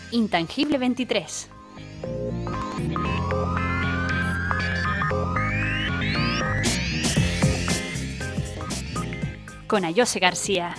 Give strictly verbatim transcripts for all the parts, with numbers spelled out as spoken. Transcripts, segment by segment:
Intangible veintitrés. Con Ayose García.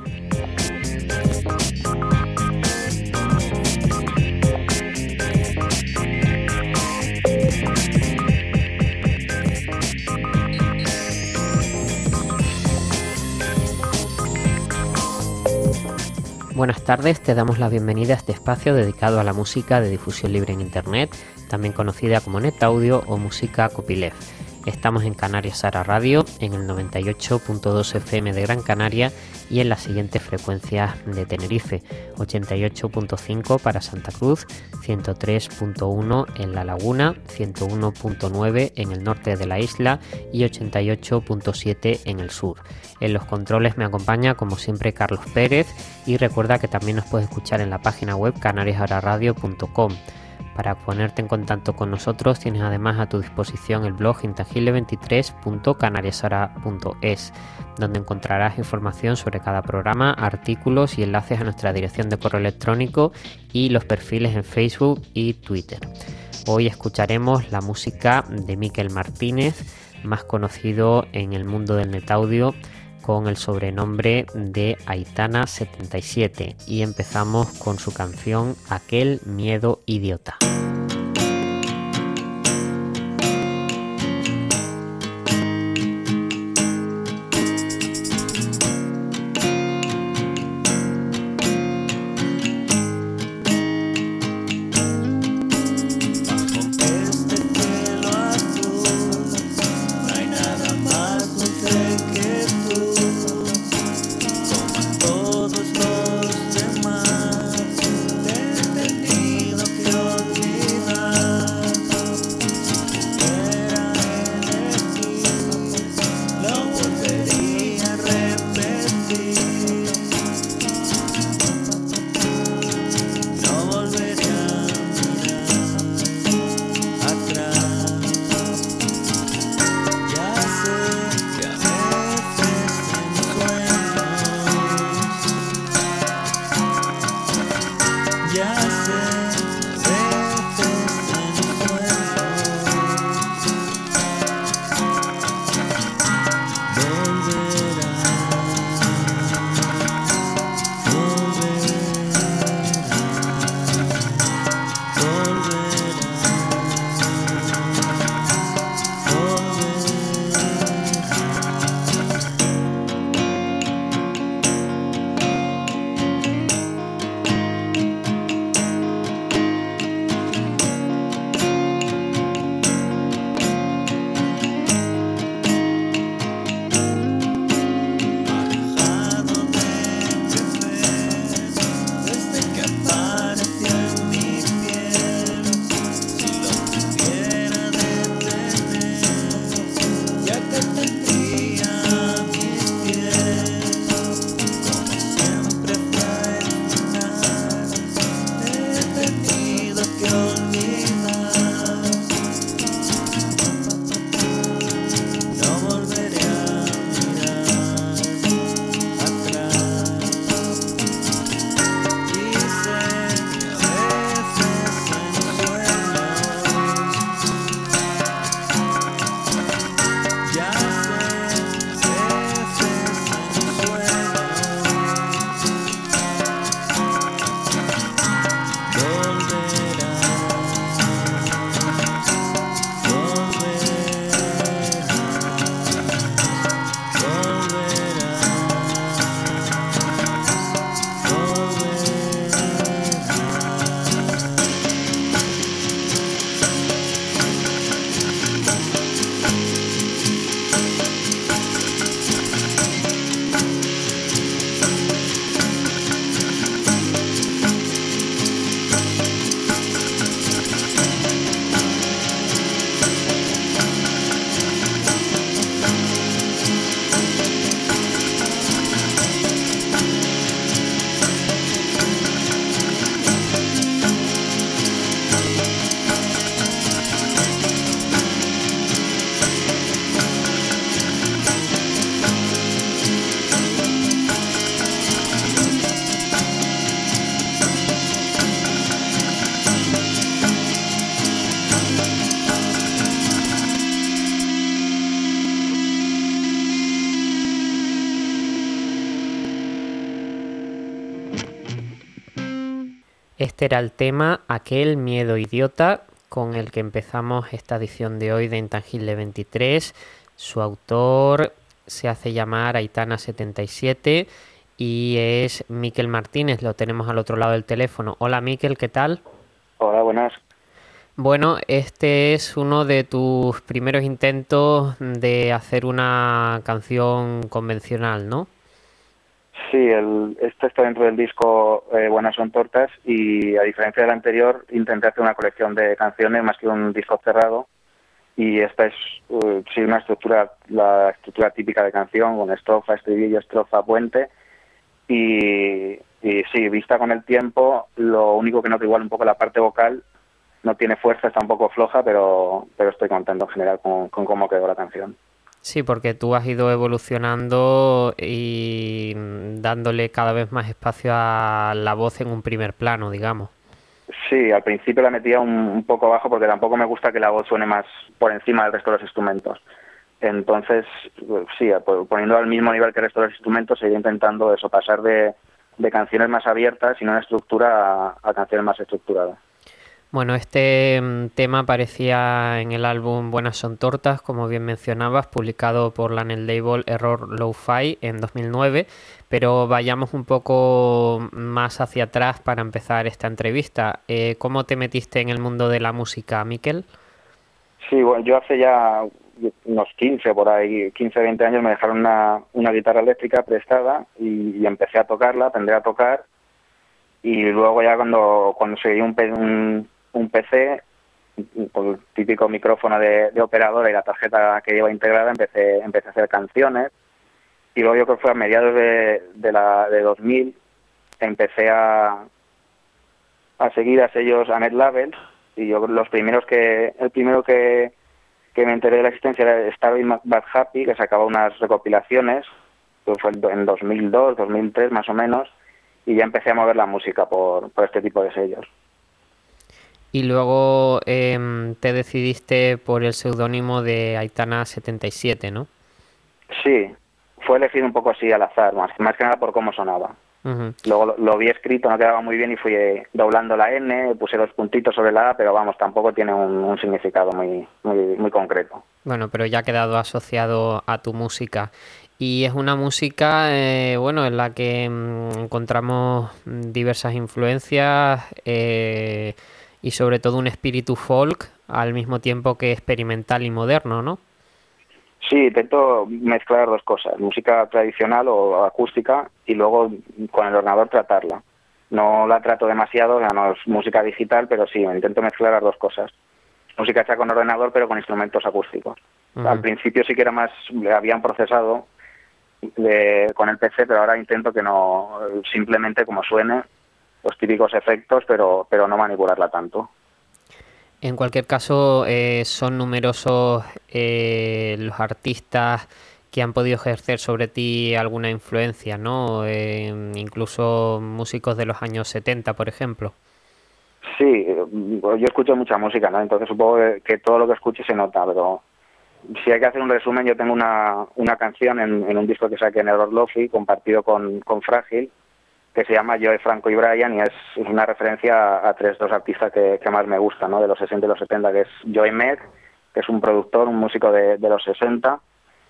Buenas tardes, te damos la bienvenida a este espacio dedicado a la música de difusión libre en Internet, también conocida como NetAudio o música copyleft. Estamos en Canarias Ara Radio, en el noventa y ocho punto dos F M de Gran Canaria y en las siguientes frecuencias de Tenerife: ochenta y ocho punto cinco para Santa Cruz, ciento tres punto uno en La Laguna, ciento uno punto nueve en el norte de la isla y ochenta y ocho punto siete en el sur. En los controles me acompaña como siempre Carlos Pérez, y recuerda que también nos puedes escuchar en la página web canarias ara radio punto com. Para ponerte en contacto con nosotros tienes además a tu disposición el blog intangible veintitrés punto canariasara punto es, donde encontrarás información sobre cada programa, artículos y enlaces a nuestra dirección de correo electrónico y los perfiles en Facebook y Twitter. Hoy escucharemos la música de Miquel Martínez, más conocido en el mundo del NetAudio con el sobrenombre de Aitana setenta y siete, y empezamos con su canción Aquel miedo idiota. Todos los demás, he entendido que odio Este era el tema Aquel miedo idiota con el que empezamos esta edición de hoy de Intangible veintitrés. Su autor se hace llamar Aitana setenta y siete y es Miquel Martínez, lo tenemos al otro lado del teléfono. Hola Miquel, ¿qué tal? Hola, buenas. Bueno, este es uno de tus primeros intentos de hacer una canción convencional, ¿no? Sí, el, este está dentro del disco eh, Buenas son tortas y a diferencia del anterior intenté hacer una colección de canciones más que un disco cerrado y esta es uh, sí una estructura, la estructura típica de canción con estrofa, estribillo, estrofa, puente y, y sí, vista con el tiempo, lo único que noto igual un poco la parte vocal no tiene fuerza, está un poco floja, pero, pero estoy contento en general con, con cómo quedó la canción. Sí, porque tú has ido evolucionando y dándole cada vez más espacio a la voz en un primer plano, digamos. Sí, al principio la metía un, un poco abajo porque tampoco me gusta que la voz suene más por encima del resto de los instrumentos. Entonces, sí, poniendo al mismo nivel que el resto de los instrumentos, seguía intentando eso, pasar de, de canciones más abiertas y no una estructura a, a canciones más estructuradas. Bueno, este mm, tema aparecía en el álbum Buenas son tortas, como bien mencionabas, publicado por la Net Label Error Lo-Fi en dos mil nueve, pero vayamos un poco más hacia atrás para empezar esta entrevista. Eh, ¿cómo te metiste en el mundo de la música, Miquel? Sí, bueno, yo hace ya unos quince, por ahí, quince, veinte años me dejaron una, una guitarra eléctrica prestada y, y empecé a tocarla, aprendí a tocar y luego ya cuando, cuando seguí un, un, un P C, con el típico micrófono de, de operadora y la tarjeta que lleva integrada, empecé, empecé a hacer canciones y luego yo creo que fue a mediados de, de, la, de dos mil empecé a, a seguir a sellos, a Net Label y yo los primeros que, el primero que, que me enteré de la existencia era Starving But Happy, que sacaba unas recopilaciones, que fue en dos mil dos, dos mil tres más o menos, y ya empecé a mover la música por, por este tipo de sellos. Y luego eh, te decidiste por el seudónimo de Aitana setenta y siete, ¿no? Sí, fue elegido un poco así al azar, más, más que nada por cómo sonaba. Uh-huh. Luego lo, lo vi escrito, no quedaba muy bien y fui eh, doblando la N, puse los puntitos sobre la A, pero vamos, tampoco tiene un, un significado muy, muy, muy concreto. Bueno, pero ya ha quedado asociado a tu música. Y es una música, eh, bueno, en la que mmm, encontramos diversas influencias eh, y sobre todo un espíritu folk al mismo tiempo que experimental y moderno, ¿no? Sí, intento mezclar dos cosas, música tradicional o acústica y luego con el ordenador tratarla. No la trato demasiado, o sea, no es música digital, pero sí, intento mezclar las dos cosas. Música hecha con ordenador, pero con instrumentos acústicos. Uh-huh. Al principio sí que era más, habían procesado de, con el P C, pero ahora intento que no, simplemente como suene, los típicos efectos, pero, pero no manipularla tanto. En cualquier caso, eh, son numerosos eh, los artistas que han podido ejercer sobre ti alguna influencia, ¿no? Eh, incluso músicos de los años setenta, por ejemplo. Sí, yo escucho mucha música, ¿no? Entonces supongo que todo lo que escuche se nota, pero si hay que hacer un resumen, yo tengo una, una canción en, en un disco que saqué en Error Lo-Fi, compartido con, con Frágil, que se llama Joe, Franco y Brian, y es una referencia a, a tres, dos artistas que, que más me gustan, ¿no? De los sesenta y los setenta, que es Joe Meg, que es un productor, un músico de, de los sesenta,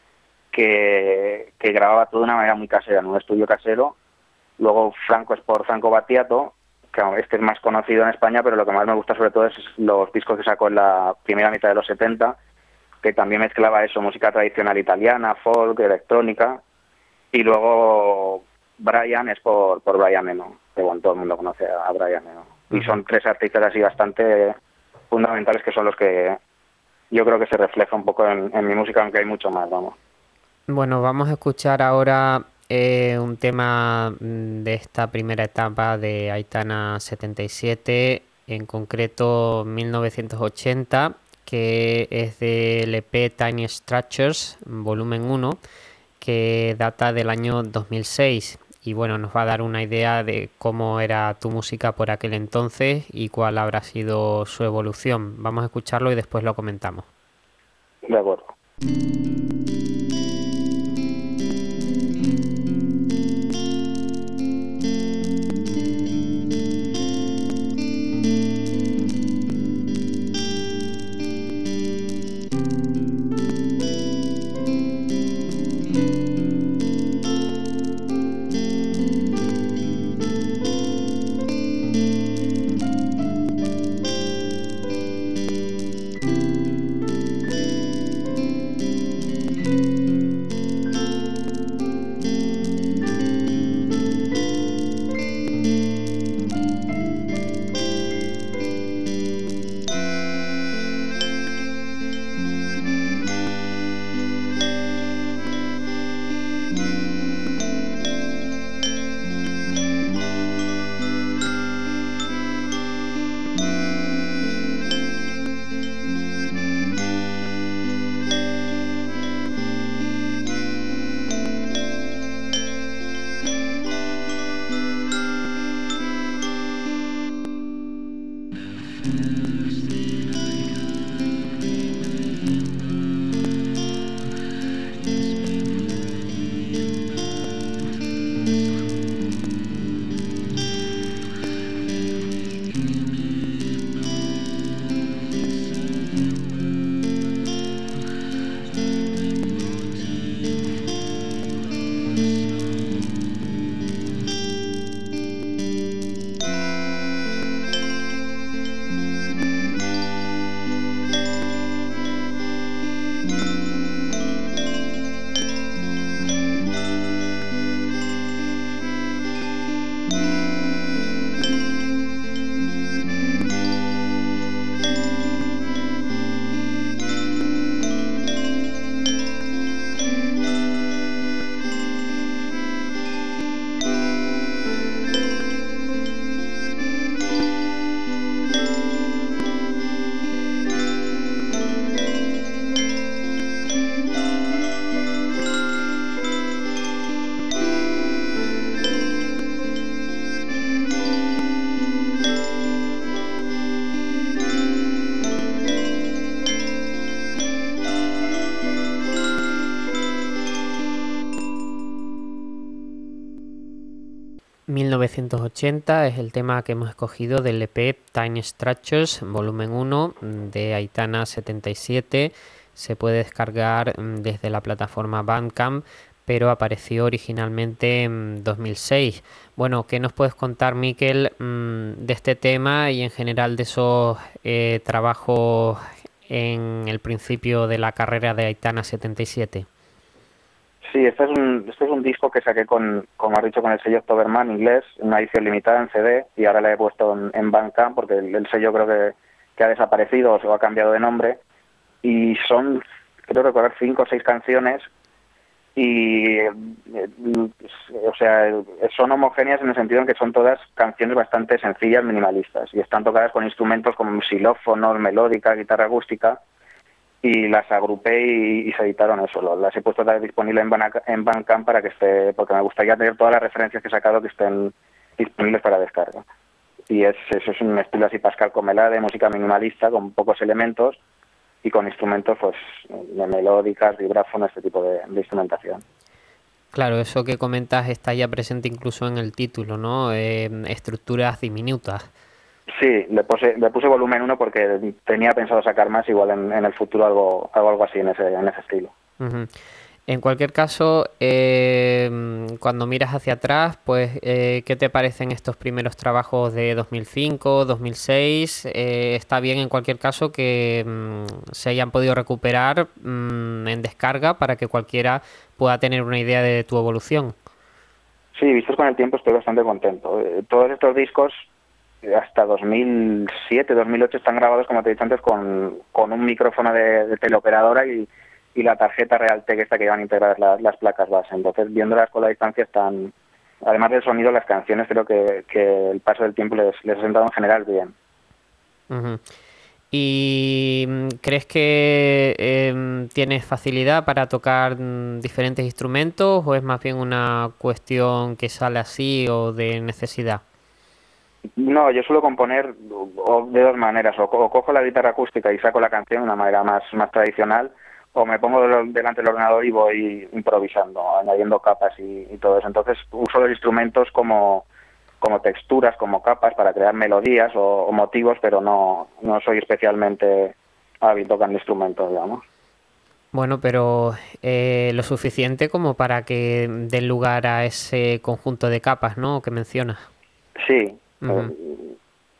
que, que grababa todo de una manera muy casera, en un estudio casero. Luego Franco es por Franco Battiato, que este es más conocido en España, pero lo que más me gusta sobre todo es los discos que sacó en la primera mitad de los setenta, que también mezclaba eso, música tradicional italiana, folk, electrónica, y luego Brian es por, por Brian Eno, que bueno, todo el mundo conoce a Brian Eno. Y son tres artistas así bastante fundamentales que son los que yo creo que se refleja un poco en, en mi música, aunque hay mucho más, vamos. Bueno, vamos a escuchar ahora eh, un tema de esta primera etapa de Aitana setenta y siete, en concreto mil novecientos ochenta, que es del E P Tiny Structures, volumen uno, que data del año dos mil seis. Y bueno, nos va a dar una idea de cómo era tu música por aquel entonces y cuál habrá sido su evolución. Vamos a escucharlo y después lo comentamos. De acuerdo. mil novecientos ochenta es el tema que hemos escogido del E P Tiny Structures volumen uno de Aitana setenta y siete. Se puede descargar desde la plataforma Bandcamp, pero apareció originalmente en dos mil seis. Bueno, ¿qué nos puedes contar, Miquel, de este tema y en general de esos eh, trabajos en el principio de la carrera de Aitana setenta y siete? Sí, este es un este es un disco que saqué con, como has dicho, con el sello Octoberman inglés, una edición limitada en C D, y ahora la he puesto en, en Bandcamp porque el, el sello creo que, que ha desaparecido o se ha cambiado de nombre, y son, creo recordar, cinco o seis canciones, y eh, o sea, son homogéneas en el sentido en que son todas canciones bastante sencillas, minimalistas, y están tocadas con instrumentos como xilófonos, melódica, guitarra acústica, y las agrupé y, y se editaron eso. Las he puesto disponibles en, Ban en Bandcamp para que esté, porque me gustaría tener todas las referencias que he sacado que estén disponibles para descarga. Y es, eso es un estilo así Pascal Comelade, de música minimalista, con pocos elementos y con instrumentos pues de melódicas, vibráfonos, este tipo de, de instrumentación. Claro, eso que comentas está ya presente incluso en el título, ¿no? Eh, estructuras diminutas. Sí, le puse, le puse volumen uno porque tenía pensado sacar más, igual en, en el futuro algo, algo algo así en ese, en ese estilo. Uh-huh. En cualquier caso, eh, cuando miras hacia atrás, pues, eh, ¿qué te parecen estos primeros trabajos de dos mil cinco, dos mil seis? Eh, está bien en cualquier caso que um, se hayan podido recuperar um, en descarga para que cualquiera pueda tener una idea de tu evolución. Sí, vistos con el tiempo estoy bastante contento. Eh, todos estos discos hasta dos mil siete, dos mil ocho están grabados, como te he dicho antes, con, con un micrófono de, de teleoperadora y, y la tarjeta Realtek esta que llevan integradas las, las placas base. Entonces, viéndolas con la distancia, están, además del sonido, las canciones, creo que, que el paso del tiempo les, les ha sentado en general bien. Uh-huh. ¿Y crees que eh, tienes facilidad para tocar mm, diferentes instrumentos o es más bien una cuestión que sale así o de necesidad? No, yo suelo componer de dos maneras, o, o cojo la guitarra acústica y saco la canción de una manera más, más tradicional, o me pongo delante del ordenador y voy improvisando, añadiendo capas y, y todo eso. Entonces uso los instrumentos como, como texturas, como capas para crear melodías o, o motivos, pero no, no soy especialmente hábil tocando instrumentos, digamos. Bueno, pero eh, lo suficiente como para que den lugar a ese conjunto de capas, ¿no?, que mencionas. Sí. Uh-huh.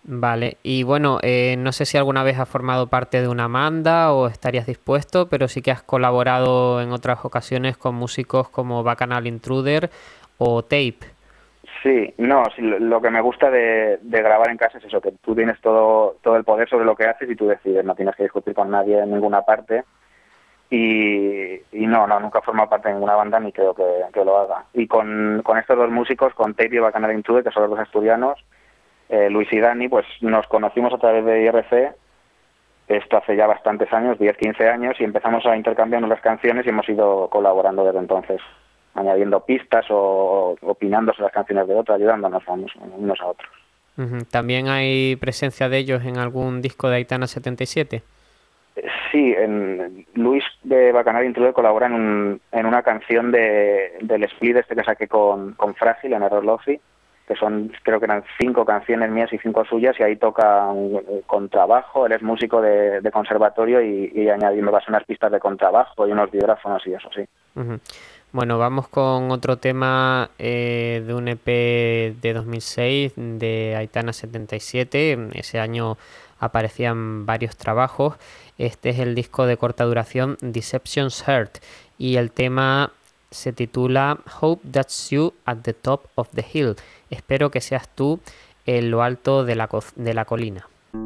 Vale, y bueno, eh, no sé si alguna vez has formado parte de una banda o estarías dispuesto, pero sí que has colaborado en otras ocasiones con músicos como Bacchanal Intruder o Tape. Sí, no, sí, lo, lo que me gusta de, de grabar en casa es eso, que tú tienes todo, todo el poder sobre lo que haces y tú decides, no tienes que discutir con nadie en ninguna parte. Y, y no, no, nunca he formado parte de ninguna banda ni creo que, que lo haga. Y con, con estos dos músicos, con Tape y Bacchanal Intruder, que son los dos asturianos, eh, Luis y Dani, pues nos conocimos a través de I R C, esto hace ya bastantes años, diez quince años, y empezamos a intercambiarnos las canciones y hemos ido colaborando desde entonces, añadiendo pistas o, o opinando sobre las canciones de otros, ayudándonos unos, unos a otros. Ujú. ¿También hay presencia de ellos en algún disco de Aitana setenta y siete? Sí, en, Luis de Bacchanal Intruder colabora en, un, en una canción de, del split este que saqué con, con Frágil en Error Lofi, que son, creo que eran cinco canciones mías y cinco suyas, y ahí toca un, contrabajo, él es músico de, de conservatorio y, y añadiendo unas pistas de contrabajo y unos vibráfonos y eso, sí. Ujú. Bueno, vamos con otro tema eh, de un E P de dos mil seis de Aitana setenta y siete. Ese año aparecían varios trabajos. Este es el disco de corta duración Deception's Heart y el tema se titula Hope That's You at the Top of the Hill. Espero que seas tú en lo alto de la, co- de la colina.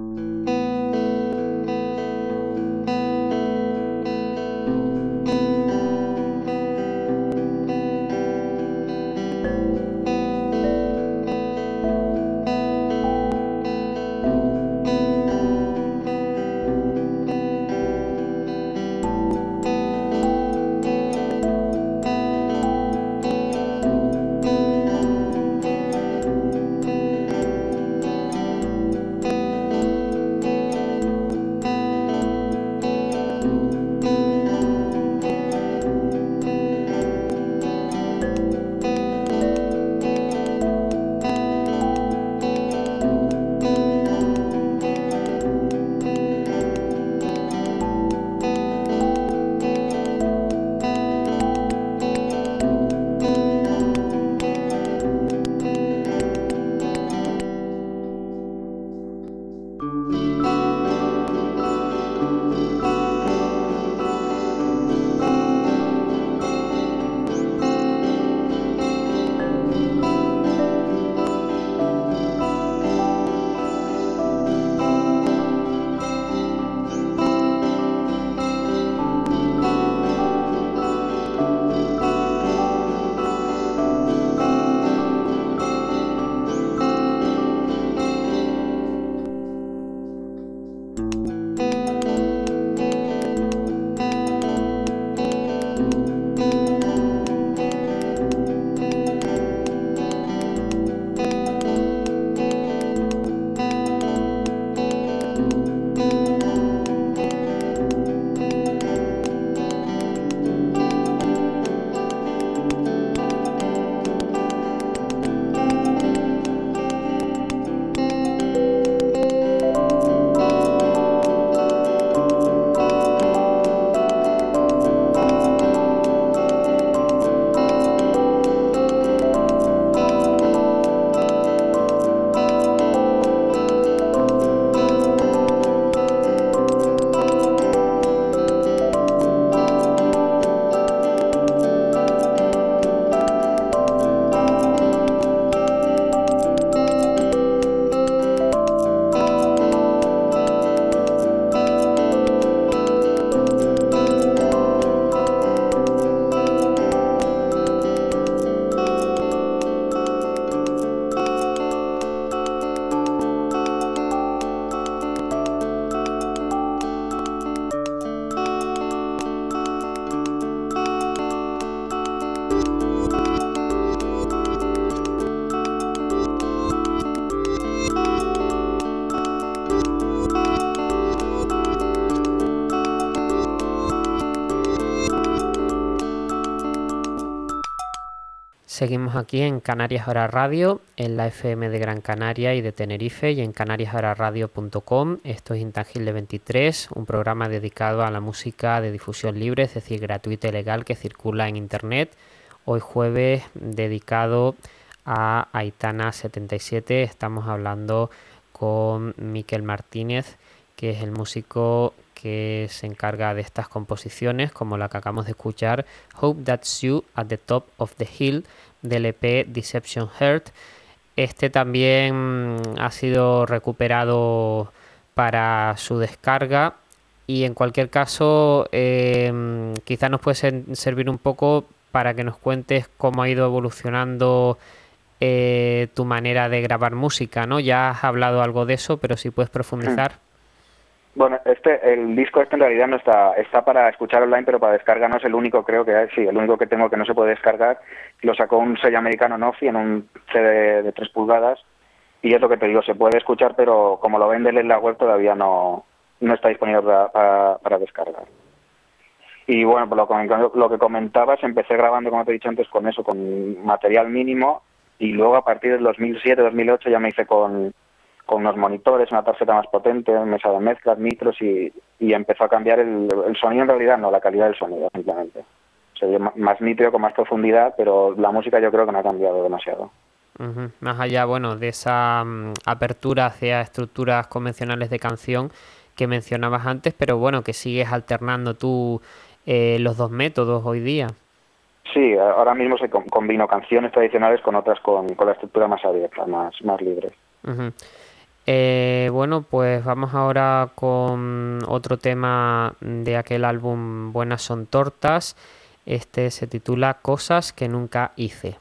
Seguimos aquí en Canarias Hora Radio, en la F M de Gran Canaria y de Tenerife y en canarias hora radio punto com. Esto es Intangible veintitrés, un programa dedicado a la música de difusión libre, es decir, gratuita y legal que circula en Internet. Hoy jueves dedicado a Aitana setenta y siete, estamos hablando con Miquel Martínez, que es el músico que se encarga de estas composiciones, como la que acabamos de escuchar, Hope That's You at the Top of the Hill, del E P Deception Heart. Este también ha sido recuperado para su descarga y en cualquier caso eh, quizás nos puede ser, servir un poco para que nos cuentes cómo ha ido evolucionando eh, tu manera de grabar música, ¿no? Ya has hablado algo de eso, pero si puedes profundizar. Bueno, este, el disco este en realidad no está, está para escuchar online, pero para descarga no es el único, creo que hay, sí, el único que tengo que no se puede descargar. Lo sacó un sello americano, Nofi, en un C D de tres pulgadas, y es lo que te digo, se puede escuchar, pero como lo venden en la web todavía no, no está disponible para, para, para descargar. Y bueno, por lo que, lo que comentabas, empecé grabando, como te he dicho antes, con eso, con material mínimo, y luego a partir del dos mil siete, dos mil ocho ya me hice con, con unos monitores, una tarjeta más potente, mesa de mezclas, micros, y, y empezó a cambiar el, el sonido en realidad, no, la calidad del sonido simplemente. Se oye más nítido, con más profundidad, pero la música yo creo que no ha cambiado demasiado. Uh-huh. Más allá, bueno, de esa um, apertura hacia estructuras convencionales de canción que mencionabas antes, pero bueno, que sigues alternando tú eh, los dos métodos hoy día. Sí, ahora mismo se combino canciones tradicionales con otras con, con la estructura más abierta, más, más libre. Uh-huh. Eh, bueno, pues vamos ahora con otro tema de aquel álbum Buenas son tortas. Este se titula Cosas que nunca hice.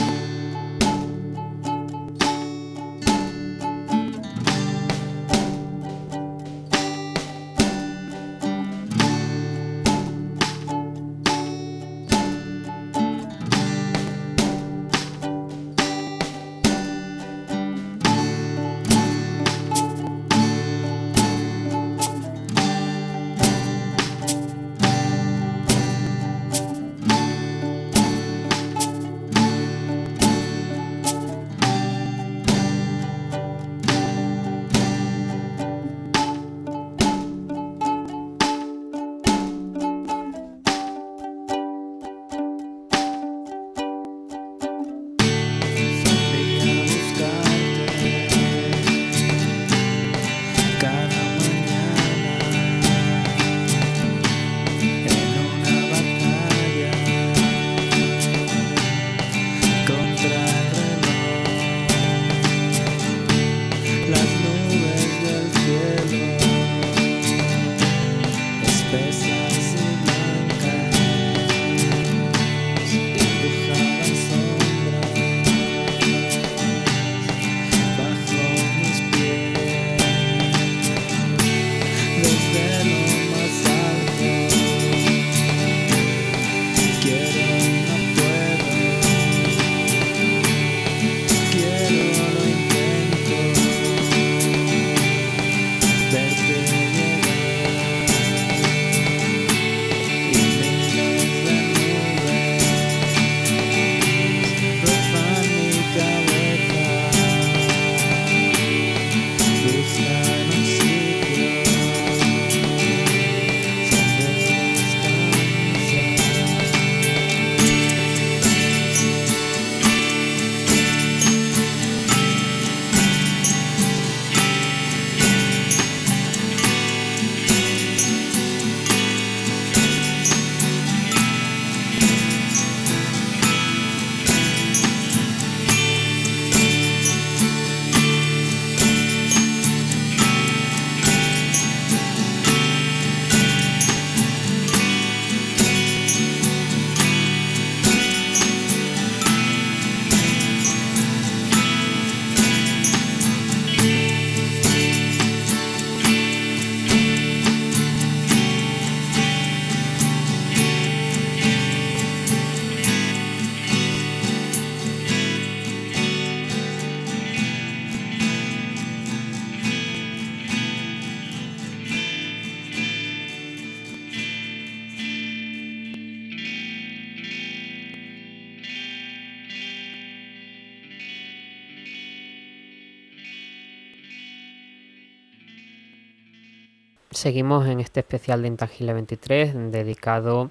Seguimos en este especial de Intangible veintitrés dedicado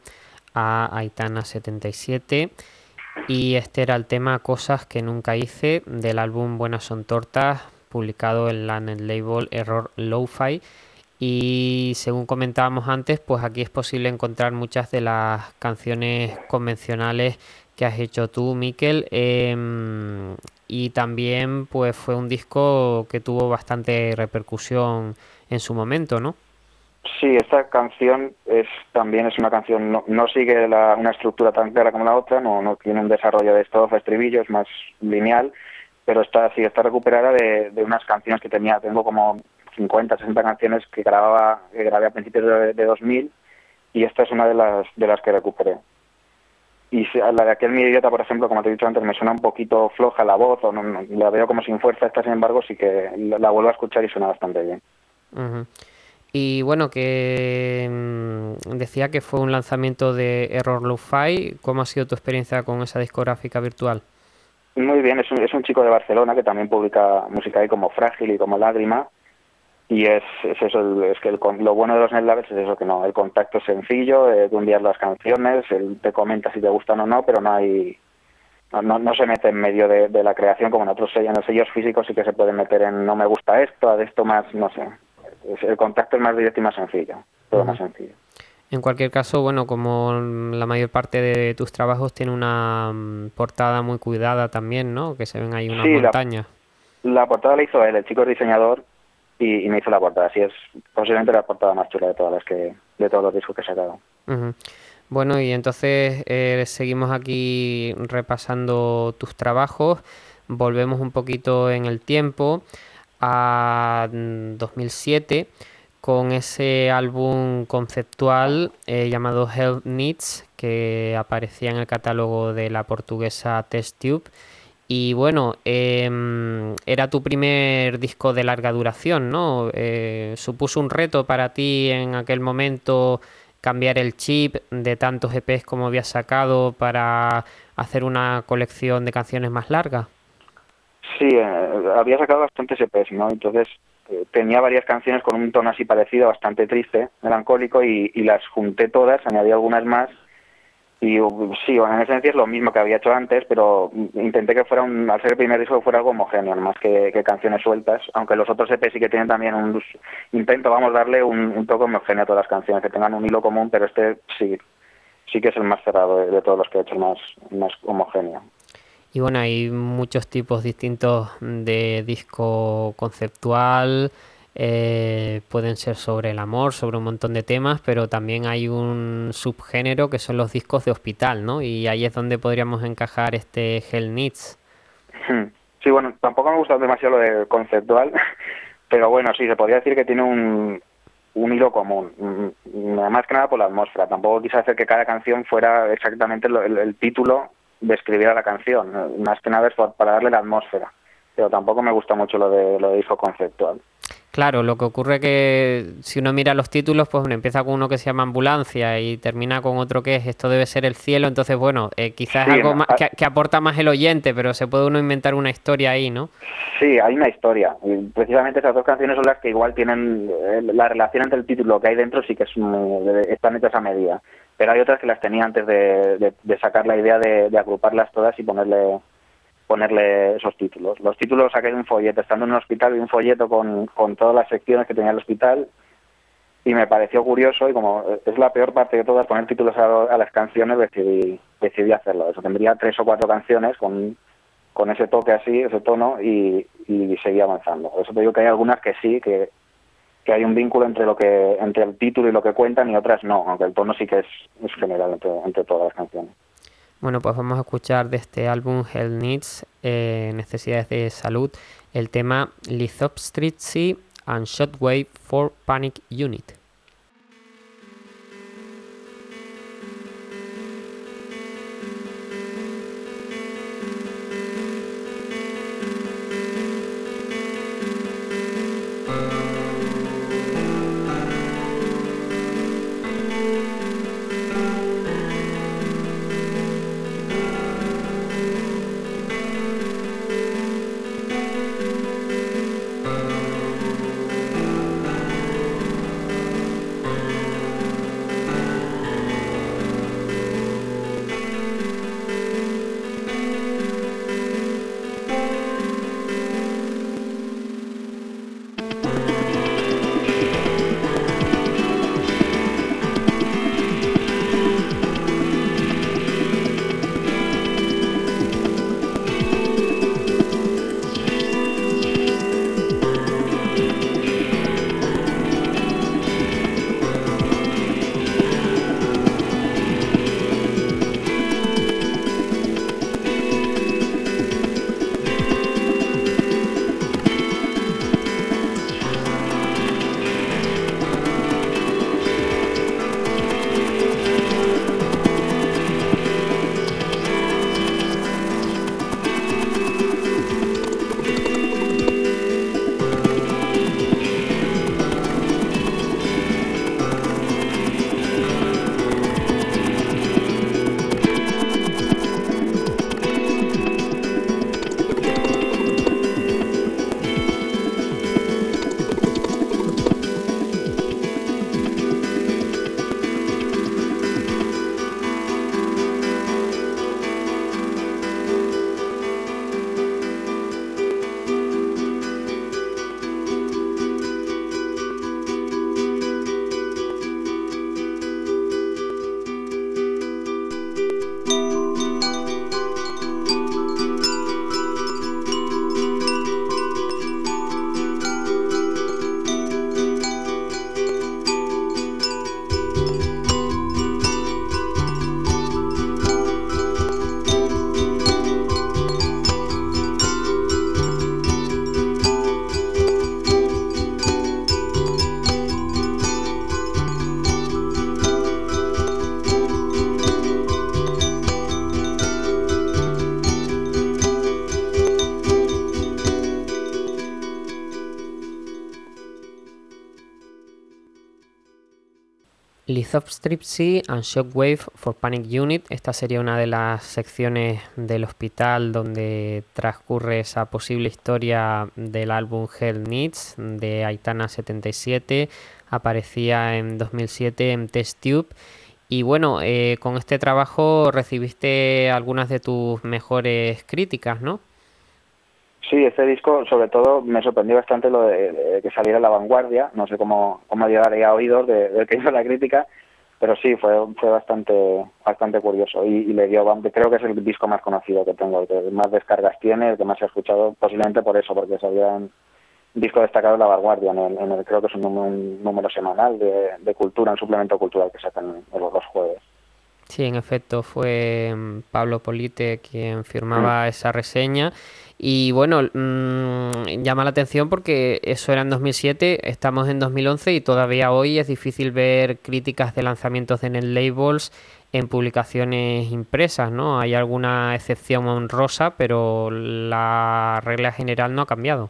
a Aitana setenta y siete y este era el tema Cosas que nunca hice del álbum Buenas son tortas, publicado en la net label Error Lo-Fi. Y según comentábamos antes, pues aquí es posible encontrar muchas de las canciones convencionales que has hecho tú, Miquel. Eh, y también pues fue un disco que tuvo bastante repercusión en su momento, ¿no? Sí, esta canción es también es una canción, no, no sigue la, una estructura tan clara como la otra, no, no tiene un desarrollo de estrofa, estribillo, es más lineal, pero está, sí, está recuperada de, de unas canciones que tenía. Tengo como cincuenta, sesenta canciones que grababa, que grabé a principios de, de dos mil, y esta es una de las de las que recuperé. Y si, la de aquel Mi Idiota, por ejemplo, como te he dicho antes, me suena un poquito floja la voz, o no, no, la veo como sin fuerza. Esta, sin embargo, sí que la, la vuelvo a escuchar y suena bastante bien. Uh-huh. Y bueno, que mmm, decía que fue un lanzamiento de Error Lo-Fi. ¿Cómo ha sido tu experiencia con esa discográfica virtual? Muy bien, es un, es un chico de Barcelona que también publica música ahí como Frágil y como Lágrima. Y es, es eso, es que el, lo bueno de los NetLabels es eso, que no, el contacto es sencillo, eh, tú envías las canciones, él te comenta si te gustan o no, pero no hay, no, no se mete en medio de, de la creación como en otros sellos. En los sellos físicos sí que se pueden meter en no me gusta esto, de esto más, no sé. Es, el contacto es más directo y más sencillo, todo uh-huh. más sencillo. En cualquier caso, bueno, como la mayor parte de tus trabajos tiene una um, portada muy cuidada también, ¿no? Que se ven ahí unas sí, montañas. La, la portada la hizo él, el chico es diseñador, y, y me hizo la portada. Así es posiblemente la portada más chula de todas las que, de todos los discos que he sacado. Uh-huh. Bueno, y entonces eh, seguimos aquí repasando tus trabajos. Volvemos un poquito en el tiempo a dos mil siete con ese álbum conceptual eh, llamado Help Needs, que aparecía en el catálogo de la portuguesa Test Tube. Y bueno, eh, era tu primer disco de larga duración, ¿no? Eh, ¿supuso un reto para ti en aquel momento cambiar el chip de tantos E Pes como habías sacado para hacer una colección de canciones más larga? Sí, eh, había sacado bastantes E Pes, ¿no? Entonces eh, tenía varias canciones con un tono así parecido, bastante triste, melancólico, y, y las junté todas, añadí algunas más. Y sí, bueno, en esencia es lo mismo que había hecho antes, pero intenté que fuera, un, al ser el primer disco, que fuera algo homogéneo, más que, que canciones sueltas, aunque los otros E P sí que tienen también un... Intento, vamos, darle un, un toque homogéneo a todas las canciones, que tengan un hilo común, pero este sí sí que es el más cerrado de, de todos los que he hecho, el más, más homogéneo. Y bueno, hay muchos tipos distintos de disco conceptual, eh, pueden ser sobre el amor, sobre un montón de temas, pero también hay un subgénero que son los discos de hospital, ¿no? Y ahí es donde podríamos encajar este Hell Needs. Sí, bueno, tampoco me gusta demasiado lo de conceptual, pero bueno, sí, se podría decir que tiene un, un hilo común, más que nada por la atmósfera. Tampoco quise hacer que cada canción fuera exactamente el, el, el título describiera la canción, más que nada es para darle la atmósfera, pero tampoco me gusta mucho lo de lo de disco conceptual. Claro, lo que ocurre que si uno mira los títulos, pues bueno, empieza con uno que se llama Ambulancia y termina con otro que es Esto debe ser el cielo, entonces bueno, eh, quizás sí, es algo no, más, que, que aporta más el oyente, pero se puede uno inventar una historia ahí, ¿no? Sí, hay una historia, y precisamente esas dos canciones son las que igual tienen la relación entre el título que hay dentro, sí que es, están hechas a medida, pero hay otras que las tenía antes de, de, de sacar la idea de, de agruparlas todas y ponerle ponerle esos títulos. Los títulos saqué de un folleto, estando en un hospital, vi un folleto con, con todas las secciones que tenía el hospital y me pareció curioso, y como es la peor parte de todas, poner títulos a, a las canciones, decidí, decidí hacerlo. Eso tendría tres o cuatro canciones con, con ese toque así, ese tono, y, y seguí avanzando. Por eso te digo que hay algunas que sí, que, que hay un vínculo entre lo que entre el título y lo que cuentan, y otras no, aunque el tono sí que es, es general entre, entre todas las canciones. Bueno, pues vamos a escuchar de este álbum Hell Needs, eh, Necesidades de Salud, el tema Lithotripsy and Shockwave for Panic Unit. Death of Stripsy and Shockwave for Panic Unit. Esta sería una de las secciones del hospital donde transcurre esa posible historia del álbum Hell Needs de Aitana setenta y siete. Aparecía en dos mil siete en Test Tube. Y bueno, eh, con este trabajo recibiste algunas de tus mejores críticas, ¿no? Sí, este disco sobre todo me sorprendió bastante lo de, de que saliera La Vanguardia. No sé cómo, cómo llegaría a oídos de, de que hizo la crítica, pero sí, fue fue bastante bastante curioso y, y le dio, creo que es el disco más conocido que tengo, el que más descargas tiene, el que más he escuchado, posiblemente por eso, porque salía en disco destacado La Vanguardia, en el, en el creo que es un número, un número semanal de, de cultura, un suplemento cultural que sacan los, los jueves. Sí, en efecto, fue Pablo Polite quien firmaba mm. esa reseña. Y bueno, mmm, llama la atención porque eso era en dos mil siete, estamos en dos mil once y todavía hoy es difícil ver críticas de lanzamientos de netlabels en publicaciones impresas, ¿no? Hay alguna excepción honrosa, pero la regla general no ha cambiado.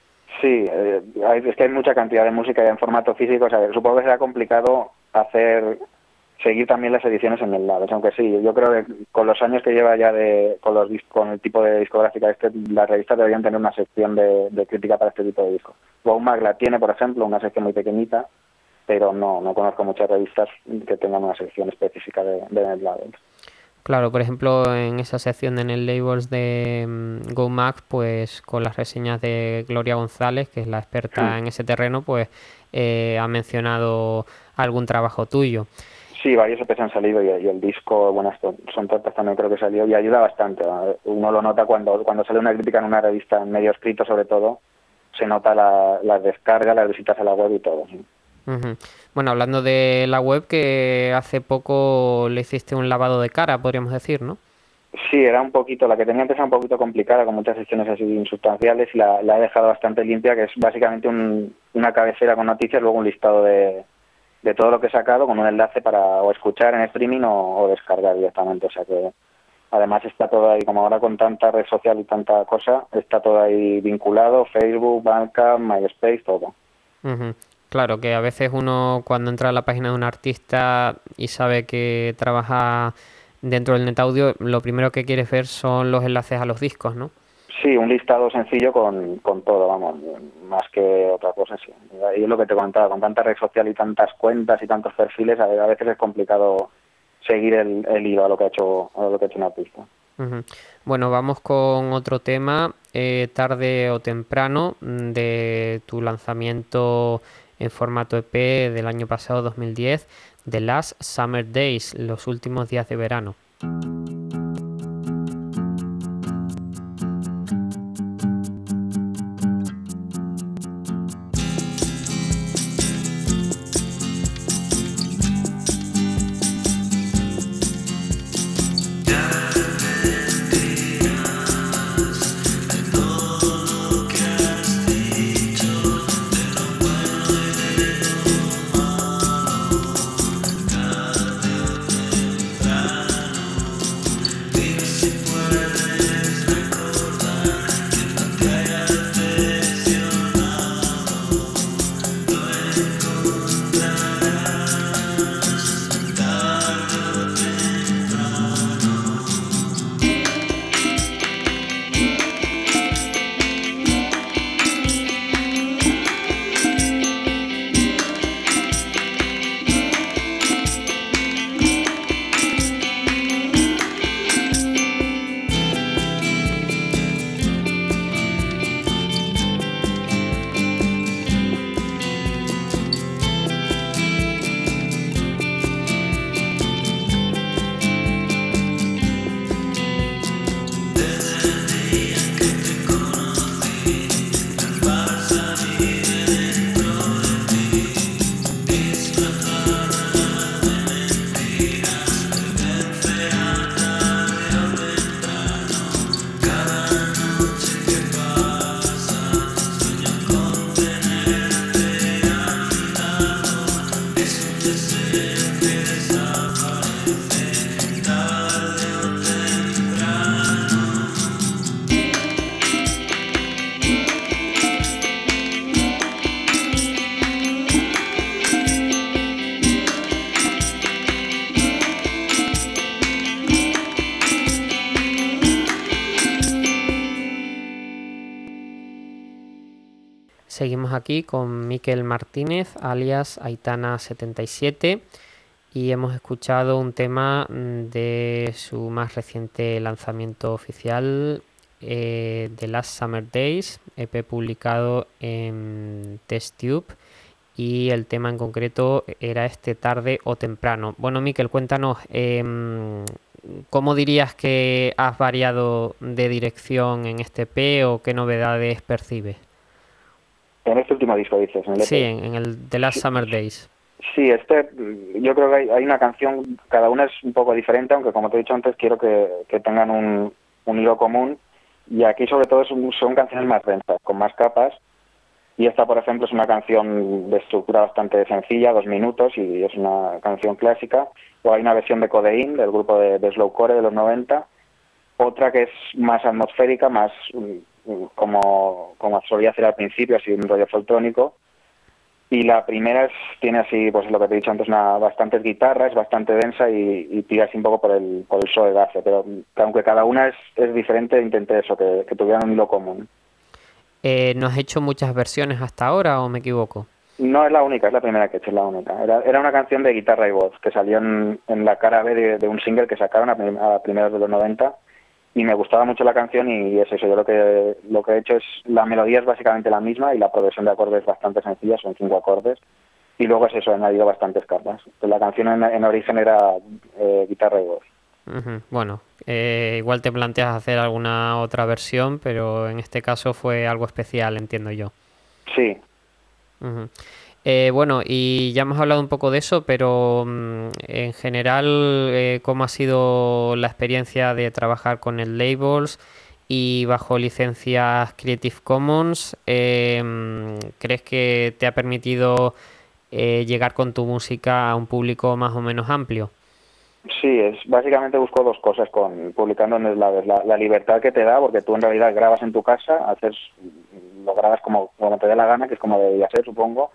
Sí, eh, es que hay mucha cantidad de música ya en formato físico, o sea, supongo que será complicado hacer... seguir también las ediciones en el lado, aunque sí, yo creo que con los años que lleva ya de con los con el tipo de discográfica este, las revistas deberían tener una sección de, de crítica para este tipo de discos. Womack la tiene, por ejemplo, una sección muy pequeñita, pero no no conozco muchas revistas que tengan una sección específica de, de netlabels. Claro, por ejemplo, en esa sección de netlabels de um, Womack, pues con las reseñas de Gloria González, que es la experta sí. en ese terreno, pues eh, ha mencionado algún trabajo tuyo. Sí, varios E Pes han salido y, y el disco, bueno, esto, son tortas también creo que salió y ayuda bastante. Uno lo nota cuando cuando sale una crítica en una revista, en medio escrito sobre todo, se nota la, la descarga, las visitas a la web y todo. ¿Sí? Uh-huh. Bueno, hablando de la web, que hace poco le hiciste un lavado de cara, podríamos decir, ¿no? Sí, era un poquito, la que tenía antes era un poquito complicada, con muchas secciones así insustanciales y la, la he dejado bastante limpia, que es básicamente un, una cabecera con noticias, luego un listado de... de todo lo que he sacado con un enlace para o escuchar en streaming o, o descargar directamente, o sea que además está todo ahí, como ahora con tanta red social y tanta cosa, está todo ahí vinculado, Facebook, Bandcamp, MySpace, todo. Uh-huh. Claro, que a veces uno cuando entra a la página de un artista y sabe que trabaja dentro del NetAudio, lo primero que quiere ver son los enlaces a los discos, ¿no? Sí, un listado sencillo con, con todo, vamos, más que otra cosa, sí. Y es lo que te contaba, con tanta red social y tantas cuentas y tantos perfiles, a veces es complicado seguir el, el hilo a lo que ha hecho, a lo que ha hecho un artista. Uh-huh. Bueno, vamos con otro tema, eh, tarde o temprano, de tu lanzamiento en formato E P del año pasado, dos mil diez, The Last Summer Days, los últimos días de verano. seguimos aquí con Mikel Martínez, alias Aitana setenta y siete, y hemos escuchado un tema de su más reciente lanzamiento oficial, eh, The Last Summer Days, E P publicado en TestTube, y el tema en concreto era este Tarde o Temprano. Bueno, Mikel, cuéntanos, eh, ¿cómo dirías que has variado de dirección en este E P o qué novedades percibes? En este último disco dices, en el Sí, E P. en, en el The Last Sí, Summer Days. sí, este, yo creo que hay, hay una canción, cada una es un poco diferente, aunque como te he dicho antes, quiero que, que tengan un, un hilo común, y aquí sobre todo son, son canciones más densas, con más capas, y esta, por ejemplo, es una canción de estructura bastante sencilla, dos minutos, y es una canción clásica. O hay una versión de Codeine, del grupo de, de Slowcore de los noventa, otra que es más atmosférica, más mm, como, como solía hacer al principio, así un rollo foltrónico. Y la primera es, tiene así, pues lo que te he dicho antes, una bastantes guitarras, es bastante densa y, y tira así un poco por el, por el show de gafe, pero aunque cada una es, es diferente, intenté eso, que, que tuvieran un hilo común. Eh, ¿no has hecho muchas versiones hasta ahora o me equivoco? No es la única, es la primera que he hecho, es la única. Era, era una canción de guitarra y voz que salió en, en la cara B de, de un single que sacaron a, prim- a primeros de los noventa, y me gustaba mucho la canción y es eso. Yo lo que lo que he hecho es, la melodía es básicamente la misma y la progresión de acordes es bastante sencilla, son cinco acordes, y luego es eso, he añadido bastantes capas. La canción en, en origen era eh, guitarra y voz. Ujú. Bueno, eh, igual te planteas hacer alguna otra versión, pero en este caso fue algo especial, entiendo yo. Sí. Ujú. Eh, bueno, y ya hemos hablado un poco de eso, pero mm, en general, eh, ¿cómo ha sido la experiencia de trabajar con el labels y bajo licencias Creative Commons? Eh, mm, ¿crees que te ha permitido eh, llegar con tu música a un público más o menos amplio? Sí, es básicamente busco dos cosas con publicando en Slaves. La, la libertad que te da, porque tú en realidad grabas en tu casa, haces, lo grabas como, como te dé la gana, que es como debería ser, supongo,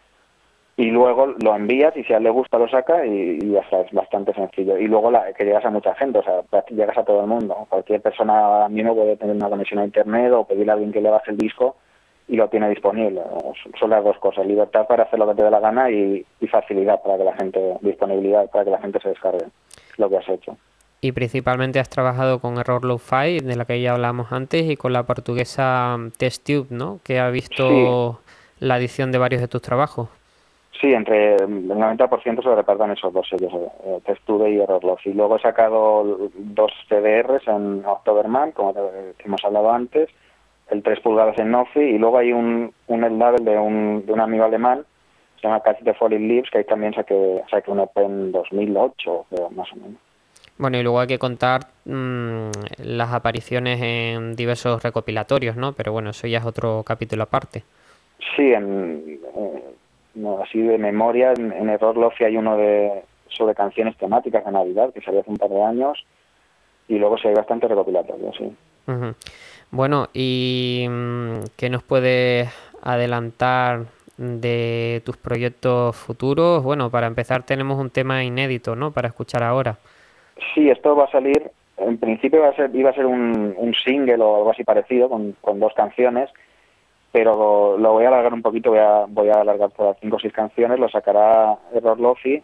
y luego lo envías y si a él le gusta lo saca y, y ya está, es bastante sencillo. Y luego la, que llegas a mucha gente, o sea, llegas a todo el mundo. Cualquier persona mismo puede tener una conexión a internet o pedirle a alguien que le baje el disco y lo tiene disponible. Son las dos cosas, libertad para hacer lo que te dé la gana y, y facilidad para que la gente, disponibilidad para que la gente se descargue lo que has hecho. Y principalmente has trabajado con Error Lo-Fi, de la que ya hablamos antes, y con la portuguesa mm, TestTube, ¿no? Que ha Sí, visto la edición de varios de tus trabajos. sí, entre el noventa por ciento se repartan esos dos sellos, eh, Testuve y Errorlog. Y luego he sacado dos C D Rs en Octoberman, como te, que hemos hablado antes, el tres pulgadas en Nofi, y luego hay un, un label de un, de un amigo alemán, se llama Catch the Falling Leaves, que ahí también saqué, saqué un E P en dos mil ocho, creo, más o menos. Bueno, y luego hay que contar mmm, las apariciones en diversos recopilatorios, ¿no? Pero bueno, eso ya es otro capítulo aparte. Sí, en, eh, no, así de memoria, en, en Error Lofi hay uno de sobre canciones temáticas de Navidad, que salió hace un par de años, y luego sí hay bastante recopilatorio, sí. Ujú. Bueno, ¿y mm, qué nos puedes adelantar de tus proyectos futuros? Bueno, para empezar tenemos un tema inédito, ¿no? Para escuchar ahora. Sí, esto va a salir, en principio va a ser, iba a ser un, un single o algo así parecido, con, con dos canciones, pero lo, lo voy a alargar un poquito, voy a, voy a alargar por cinco o seis canciones, lo sacará Error Lofi,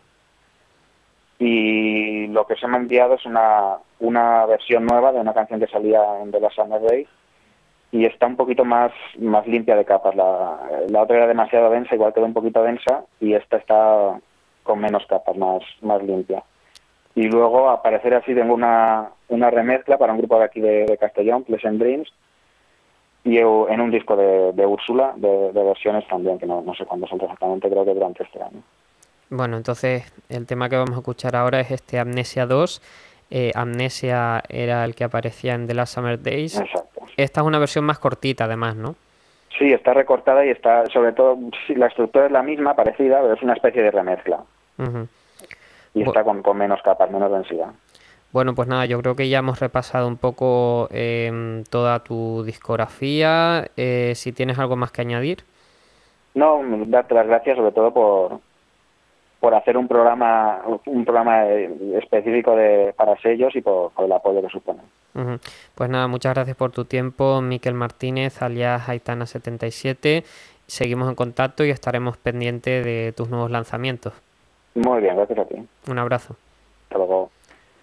y lo que se me ha enviado es una, una versión nueva de una canción que salía en The Last Summer Day, y está un poquito más, más limpia de capas. La, la otra era demasiado densa, igual quedó un poquito densa, y esta está con menos capas, más, más limpia. Y luego, a parecer así, tengo una, una remezcla para un grupo de aquí de, de Castellón, Pleasant Dreams, y eu, en un disco de, de Úrsula, de, de versiones también, que no, no sé cuándo saldrá exactamente, creo que durante este año. Bueno, entonces el tema que vamos a escuchar ahora es este Amnesia dos. Eh, Amnesia era el que aparecía en The Last Summer Days. Exacto. Esta es una versión más cortita, además, ¿no? Sí, está recortada y está, sobre todo, sí, la estructura es la misma, parecida, pero es una especie de remezcla. Ujú. Y Bu- está con, con menos capas, menos densidad. Bueno, pues nada, yo creo que ya hemos repasado un poco em, toda tu discografía. Eh, si tienes algo más que añadir. No, darte las gracias sobre todo por, por hacer un programa un programa específico de, para sellos y por, por el apoyo que supone. Ujú. Pues nada, muchas gracias por tu tiempo, Mikel Martínez, alias Aitana setenta y siete. seguimos en contacto y estaremos pendientes de tus nuevos lanzamientos. Muy bien, gracias a ti. Un abrazo. Hasta luego.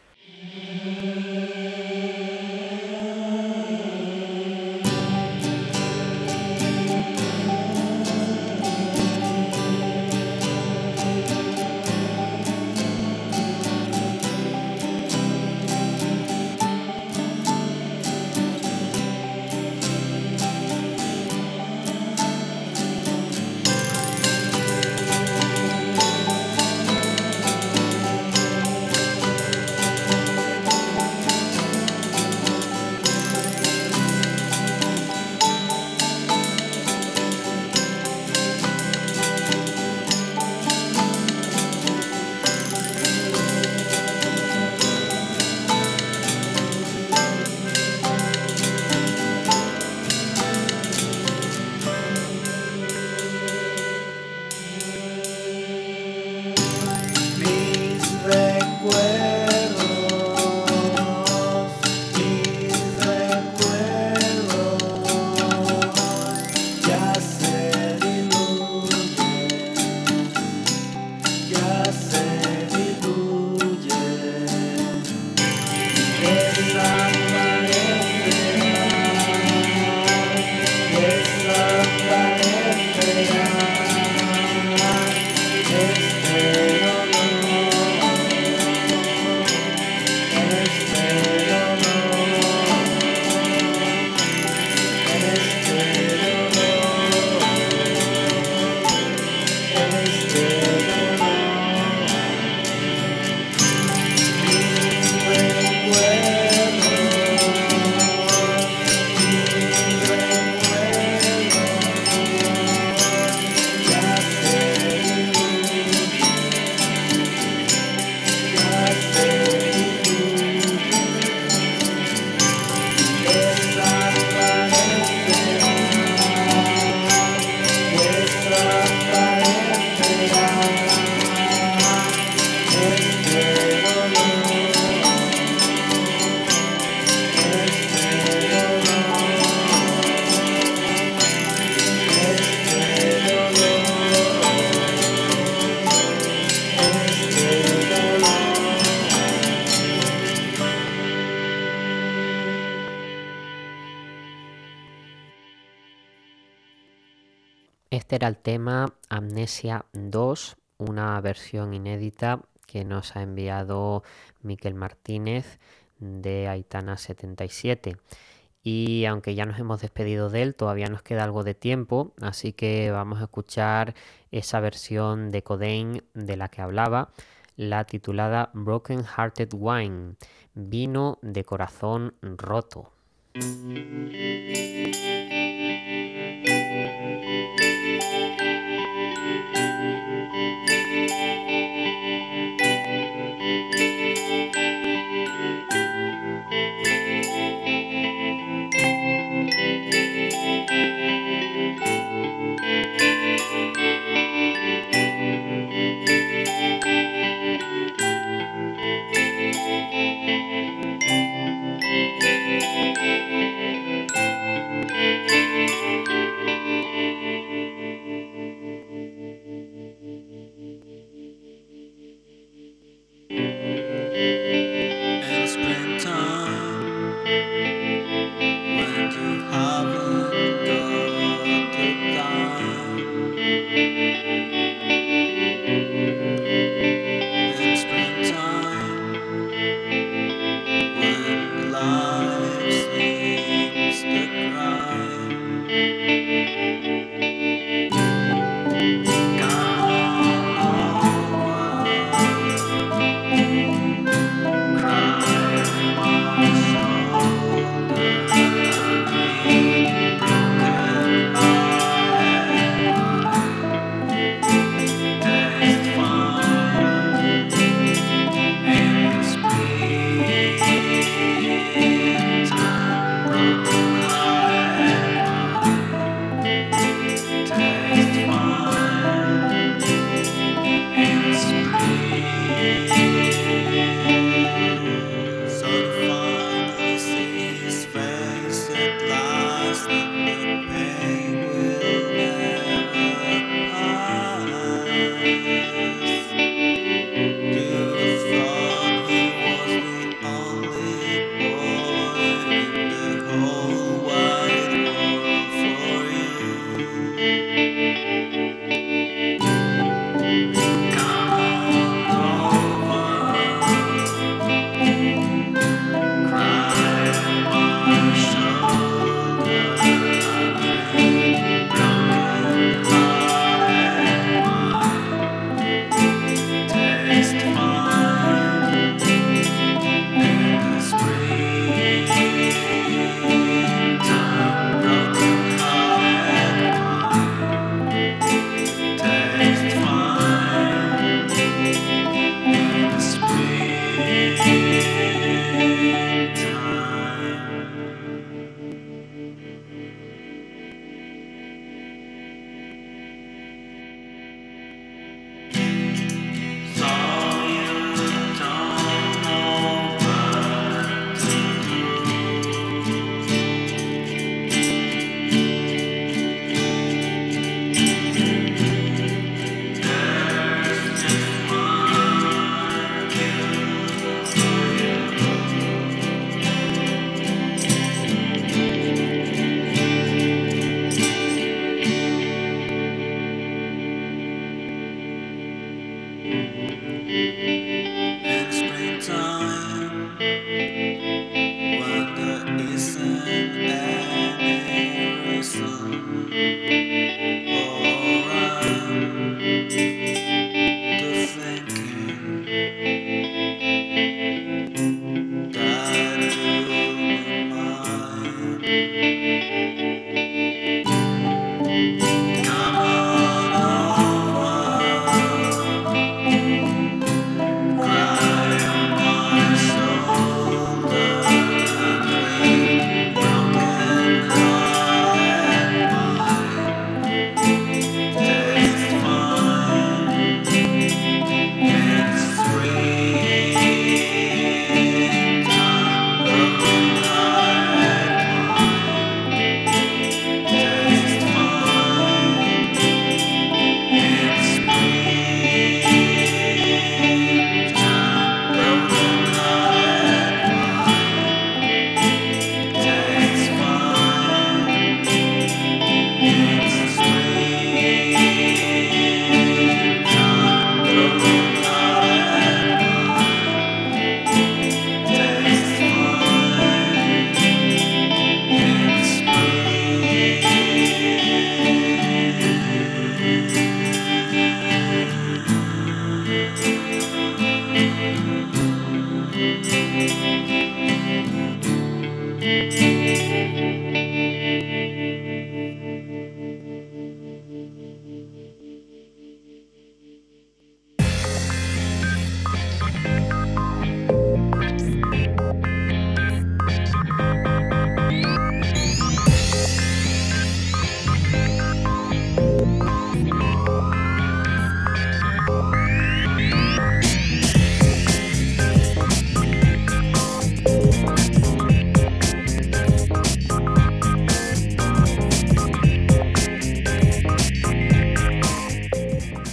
Este era el tema Amnesia dos, una versión inédita que nos ha enviado Miquel Martínez de Aitana setenta y siete. Y aunque ya nos hemos despedido de él, todavía nos queda algo de tiempo, así que vamos a escuchar esa versión de Codain de la que hablaba, la titulada Broken Hearted Wine, vino de corazón roto.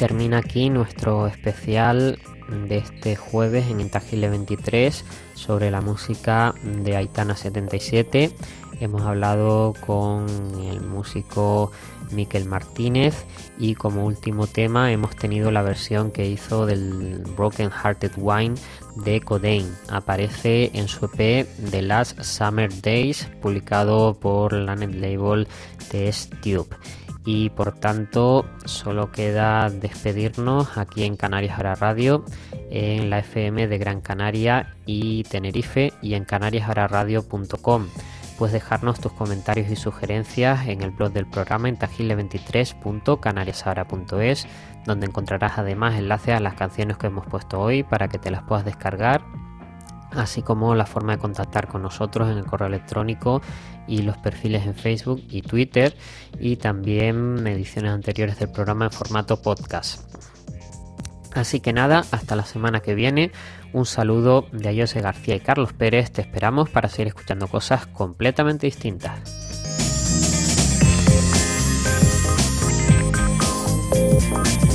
termina aquí nuestro especial de este jueves en Intangible veintitrés sobre la música de Aitana setenta y siete. Hemos hablado con el músico Miquel Martínez y como último tema hemos tenido la versión que hizo del Broken Hearted Wine de Codain. Aparece en su E P The Last Summer Days, publicado por la net label Test Tube. Y por tanto solo queda despedirnos aquí en Canarias Ahora Radio, en la F M de Gran Canaria y Tenerife y en canarias ahora radio punto com. Puedes dejarnos tus comentarios y sugerencias en el blog del programa intangible veintitrés punto canarias ahora punto es, donde encontrarás además enlaces a las canciones que hemos puesto hoy para que te las puedas descargar, así como la forma de contactar con nosotros en el correo electrónico y los perfiles en Facebook y Twitter, y también ediciones anteriores del programa en formato podcast. Así que nada, hasta la semana que viene. Un saludo de Ayose García y Carlos Pérez. Te esperamos para seguir escuchando cosas completamente distintas.